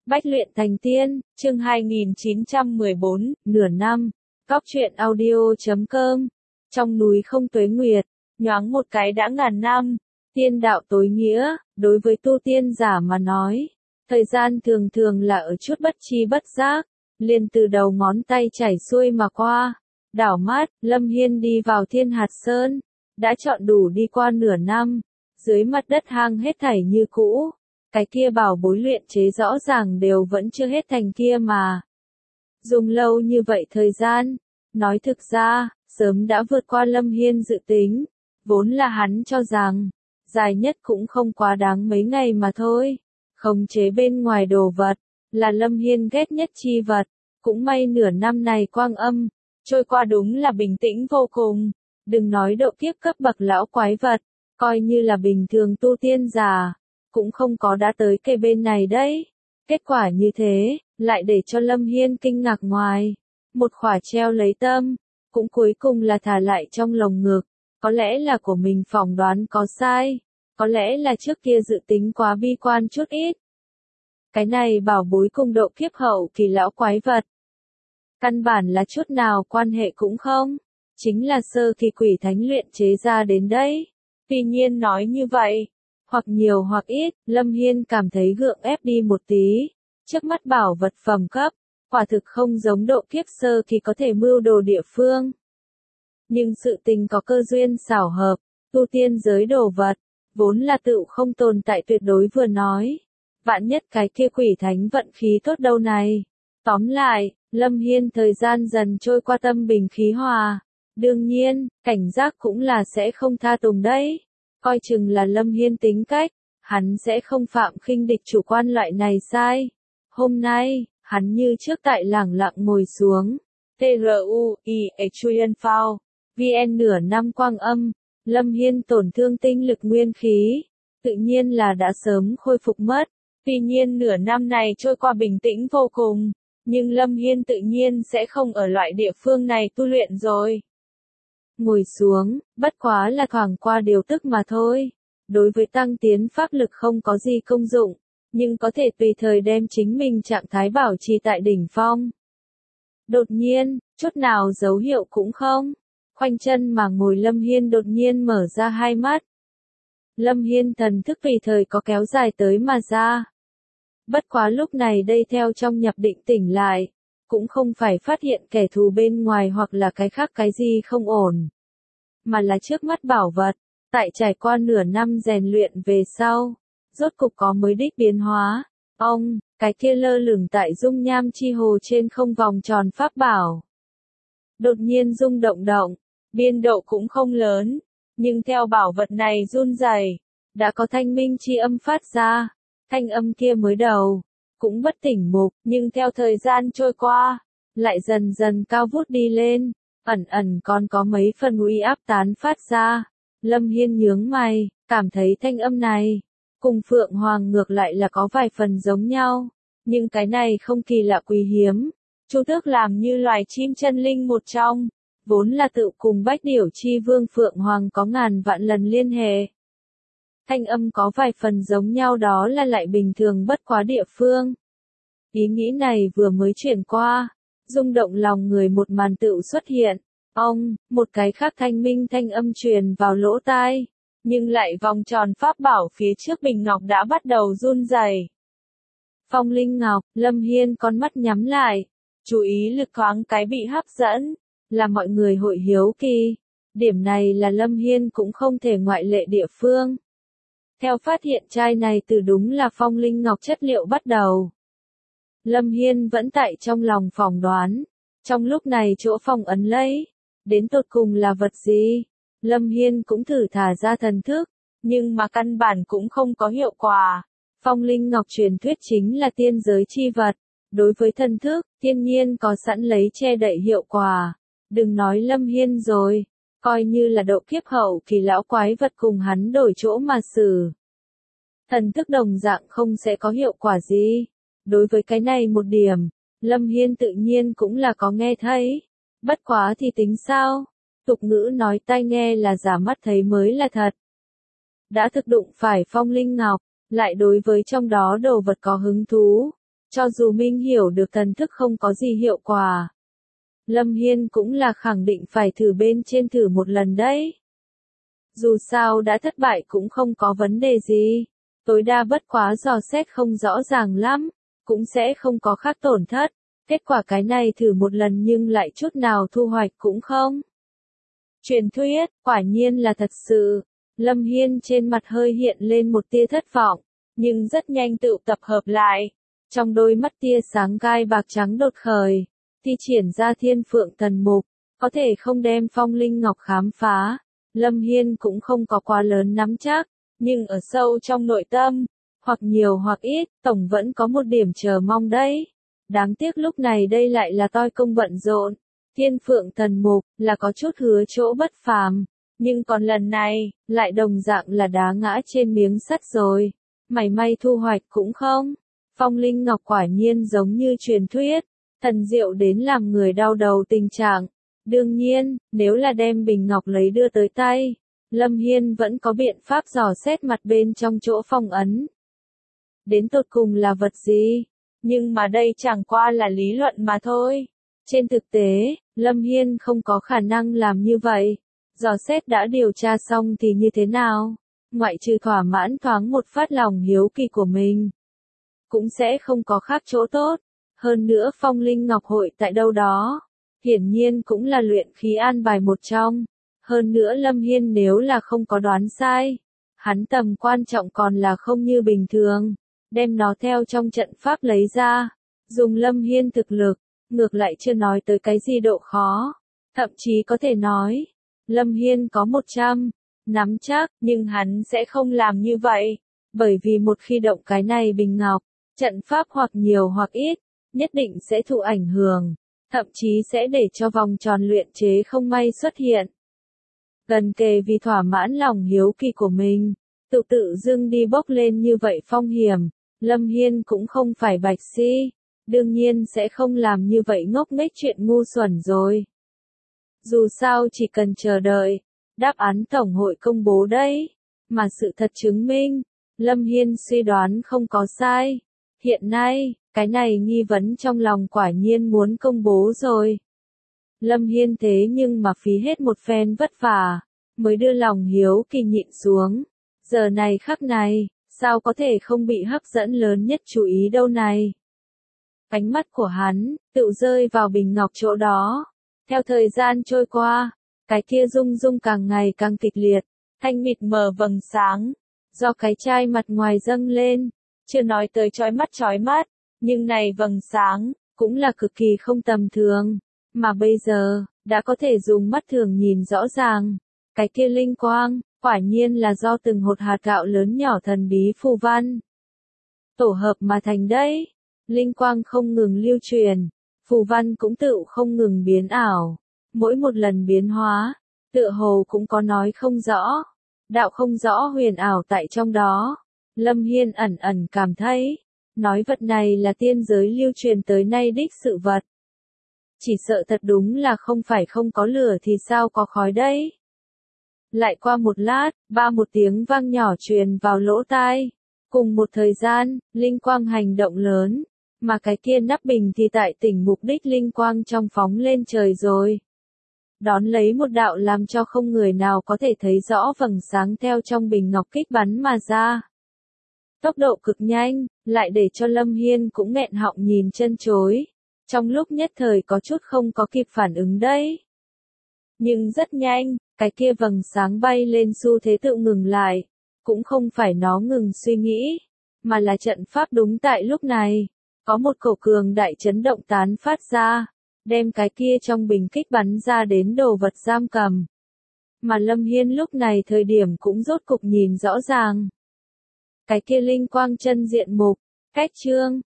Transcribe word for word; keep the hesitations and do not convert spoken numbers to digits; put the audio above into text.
Bách luyện thành tiên, chương hai nghìn chín trăm mười bốn, nửa năm. Góc truyện audio chấm com. Trong núi không tuế nguyệt, nhoáng một cái đã ngàn năm. Tiên đạo tối nghĩa, đối với tu tiên giả mà nói, thời gian thường thường là ở chút bất chi bất giác, liền từ đầu ngón tay chảy xuôi mà qua. Đảo mắt, Lâm Hiên đi vào Thiên Hạt Sơn, đã chọn đủ đi qua nửa năm, dưới mặt đất hang hết thảy như cũ. Cái kia bảo bối luyện chế rõ ràng đều vẫn chưa hết thành kia mà. Dùng lâu như vậy thời gian, nói thực ra, sớm đã vượt qua Lâm Hiên dự tính, vốn là hắn cho rằng, dài nhất cũng không quá đáng mấy ngày mà thôi. Khống chế bên ngoài đồ vật, là Lâm Hiên ghét nhất chi vật, cũng may nửa năm này quang âm, trôi qua đúng là bình tĩnh vô cùng, đừng nói độ kiếp cấp bậc lão quái vật, coi như là bình thường tu tiên giả, cũng không có đã tới cây bên này đấy. Kết quả như thế, lại để cho Lâm Hiên kinh ngạc ngoài. Một khỏa treo lấy tâm, cũng cuối cùng là thả lại trong lồng ngực. Có lẽ là của mình phỏng đoán có sai, có lẽ là trước kia dự tính quá bi quan chút ít. Cái này bảo bối cùng độ kiếp hậu kỳ lão quái vật. Căn bản là chút nào quan hệ cũng không, chính là sơ kỳ quỷ thánh luyện chế ra đến đấy. Tuy nhiên nói như vậy, hoặc nhiều hoặc ít, Lâm Hiên cảm thấy gượng ép đi một tí. Trước mắt bảo vật phẩm cấp, quả thực không giống độ kiếp sơ kỳ có thể mưu đồ địa phương. Nhưng sự tình có cơ duyên xảo hợp, tu tiên giới đồ vật, vốn là tự không tồn tại tuyệt đối vừa nói. Vạn nhất cái kia quỷ thánh vận khí tốt đâu này. Tóm lại, Lâm Hiên thời gian dần trôi qua tâm bình khí hòa. Đương nhiên, cảnh giác cũng là sẽ không tha tùng đấy. Coi chừng là Lâm Hiên tính cách, hắn sẽ không phạm khinh địch chủ quan loại này sai. Hôm nay, hắn như trước tại lẳng lặng ngồi xuống. T R U I E Chuyen Phao, V N nửa năm quang âm, Lâm Hiên tổn thương tinh lực nguyên khí, tự nhiên là đã sớm khôi phục mất. Tuy nhiên nửa năm này trôi qua bình tĩnh vô cùng, nhưng Lâm Hiên tự nhiên sẽ không ở loại địa phương này tu luyện rồi. Ngồi xuống, bất quá là thoảng qua điều tức mà thôi. Đối với tăng tiến pháp lực không có gì công dụng, nhưng có thể tùy thời đem chính mình trạng thái bảo trì tại đỉnh phong. Đột nhiên, chút nào dấu hiệu cũng không. Khoanh chân mà ngồi Lâm Hiên đột nhiên mở ra hai mắt. Lâm Hiên thần thức tùy thời có kéo dài tới mà ra. Bất quá lúc này đây theo trong nhập định tỉnh lại, cũng không phải phát hiện kẻ thù bên ngoài hoặc là cái khác cái gì không ổn, mà là trước mắt bảo vật, tại trải qua nửa năm rèn luyện về sau, rốt cục có mới đích biến hóa. Ông, cái kia lơ lửng tại dung nham chi hồ trên không vòng tròn pháp bảo. Đột nhiên rung động động, biên độ cũng không lớn, nhưng theo bảo vật này run rẩy, đã có thanh minh chi âm phát ra. Thanh âm kia mới đầu, cũng bất tỉnh mục, nhưng theo thời gian trôi qua, lại dần dần cao vút đi lên, ẩn ẩn còn có mấy phần uy áp tán phát ra. Lâm Hiên nhướng mày, cảm thấy thanh âm này, cùng Phượng Hoàng ngược lại là có vài phần giống nhau, nhưng cái này không kỳ lạ quý hiếm. Chu Tước làm như loài chim chân linh một trong, vốn là tự cùng Bách Điểu Chi Vương Phượng Hoàng có ngàn vạn lần liên hệ. Thanh âm có vài phần giống nhau đó là lại bình thường bất quá địa phương. Ý nghĩ này vừa mới chuyển qua, rung động lòng người một màn tựu xuất hiện. Ông, một cái khác thanh minh thanh âm truyền vào lỗ tai, nhưng lại vòng tròn pháp bảo phía trước bình ngọc đã bắt đầu run rẩy. Phong linh ngọc, Lâm Hiên con mắt nhắm lại, chú ý lực thoáng cái bị hấp dẫn, là mọi người hội hiếu kỳ. Điểm này là Lâm Hiên cũng không thể ngoại lệ địa phương. Theo phát hiện chai này từ đúng là phong linh ngọc chất liệu bắt đầu. Lâm Hiên vẫn tại trong lòng phỏng đoán, trong lúc này chỗ phong ấn lấy, đến tột cùng là vật gì? Lâm Hiên cũng thử thả ra thần thức, nhưng mà căn bản cũng không có hiệu quả. Phong linh ngọc truyền thuyết chính là tiên giới chi vật, đối với thần thức, thiên nhiên có sẵn lấy che đậy hiệu quả. Đừng nói Lâm Hiên rồi, coi như là độ kiếp hậu kỳ lão quái vật cùng hắn đổi chỗ mà xử. Thần thức đồng dạng không sẽ có hiệu quả gì. Đối với cái này một điểm, Lâm Hiên tự nhiên cũng là có nghe thấy. Bất quá thì tính sao? Tục ngữ nói tai nghe là giả mắt thấy mới là thật. Đã thực đụng phải phong linh ngọc, lại đối với trong đó đồ vật có hứng thú, Cho dù Minh hiểu được thần thức không có gì hiệu quả, Lâm Hiên cũng là khẳng định phải thử bên trên thử một lần đấy. Dù sao đã thất bại cũng không có vấn đề gì, tối đa bất quá dò xét không rõ ràng lắm, cũng sẽ không có khác tổn thất. Kết quả cái này thử một lần nhưng lại chút nào thu hoạch cũng không. Truyền thuyết, quả nhiên là thật sự. Lâm Hiên trên mặt hơi hiện lên một tia thất vọng, nhưng rất nhanh tự tập hợp lại. Trong đôi mắt tia sáng gai bạc trắng đột khởi, thi triển ra thiên phượng thần mục, có thể không đem phong linh ngọc khám phá. Lâm Hiên cũng không có quá lớn nắm chắc, nhưng ở sâu trong nội tâm, hoặc nhiều hoặc ít, tổng vẫn có một điểm chờ mong đấy. Đáng tiếc lúc này đây lại là toi công bận rộn. Thiên phượng thần mục là có chút hứa chỗ bất phàm, nhưng còn lần này, lại đồng dạng là đá ngã trên miếng sắt rồi. Mảy may thu hoạch cũng không. Phong linh ngọc quả nhiên giống như truyền thuyết, thần diệu đến làm người đau đầu tình trạng. Đương nhiên, nếu là đem bình ngọc lấy đưa tới tay, Lâm Hiên vẫn có biện pháp dò xét mặt bên trong chỗ phong ấn. Đến tột cùng là vật gì? Nhưng mà đây chẳng qua là lý luận mà thôi. Trên thực tế, Lâm Hiên không có khả năng làm như vậy. Dò xét đã điều tra xong thì như thế nào? Ngoại trừ thỏa mãn thoáng một phát lòng hiếu kỳ của mình, cũng sẽ không có khác chỗ tốt. Hơn nữa phong linh ngọc hội tại đâu đó, hiển nhiên cũng là luyện khí an bài một trong. Hơn nữa Lâm Hiên nếu là không có đoán sai, hắn tầm quan trọng còn là không như bình thường. Đem nó theo trong trận pháp lấy ra, dùng Lâm Hiên thực lực, ngược lại chưa nói tới cái gì độ khó. Thậm chí có thể nói, Lâm Hiên có một trăm nắm chắc, nhưng hắn sẽ không làm như vậy. Bởi vì một khi động cái này bình ngọc, trận pháp hoặc nhiều hoặc ít, nhất định sẽ thụ ảnh hưởng, thậm chí sẽ để cho vòng tròn luyện chế không may xuất hiện. Gần kề vì thỏa mãn lòng hiếu kỳ của mình, tự tự dưng đi bốc lên như vậy phong hiểm, Lâm Hiên cũng không phải bạch si, đương nhiên sẽ không làm như vậy ngốc nghếch chuyện ngu xuẩn rồi. Dù sao chỉ cần chờ đợi, đáp án tổng hội công bố đấy, mà sự thật chứng minh, Lâm Hiên suy đoán không có sai. Hiện nay, cái này nghi vấn trong lòng quả nhiên muốn công bố rồi. Lâm Hiên thế nhưng mà phí hết một phen vất vả, mới đưa lòng hiếu kỳ nhịn xuống. Giờ này khắc này, sao có thể không bị hấp dẫn lớn nhất chú ý đâu này. Ánh mắt của hắn, tự rơi vào bình ngọc chỗ đó. Theo thời gian trôi qua, cái kia rung rung càng ngày càng kịch liệt, thanh mịt mờ vầng sáng, do cái chai mặt ngoài dâng lên, chưa nói tới chói mắt chói mắt, nhưng này vầng sáng, cũng là cực kỳ không tầm thường, mà bây giờ, đã có thể dùng mắt thường nhìn rõ ràng, cái kia linh quang, quả nhiên là do từng hột hạt gạo lớn nhỏ thần bí phù văn tổ hợp mà thành đấy. Linh quang không ngừng lưu truyền, phù văn cũng tự không ngừng biến ảo, mỗi một lần biến hóa, tựa hồ cũng có nói không rõ, đạo không rõ huyền ảo tại trong đó. Lâm Hiên ẩn ẩn cảm thấy, nói vật này là tiên giới lưu truyền tới nay đích sự vật. Chỉ sợ thật đúng là không phải không có lửa thì sao có khói đấy. Lại qua một lát, ba một tiếng vang nhỏ truyền vào lỗ tai. Cùng một thời gian, linh quang hành động lớn, mà cái kia nắp bình thì tại tỉnh mục đích linh quang trong phóng lên trời rồi. Đón lấy một đạo làm cho không người nào có thể thấy rõ vầng sáng theo trong bình ngọc kích bắn mà ra. Tốc độ cực nhanh, lại để cho Lâm Hiên cũng nghẹn họng nhìn chân chối. Trong lúc nhất thời có chút không có kịp phản ứng đấy. Nhưng rất nhanh, cái kia vầng sáng bay lên xu thế tự ngừng lại. Cũng không phải nó ngừng suy nghĩ, mà là trận pháp đúng tại lúc này. Có một cổ cường đại chấn động tán phát ra, đem cái kia trong bình kích bắn ra đến đồ vật giam cầm. Mà Lâm Hiên lúc này thời điểm cũng rốt cục nhìn rõ ràng. Cái kia linh quang chân diện mục, cách chương,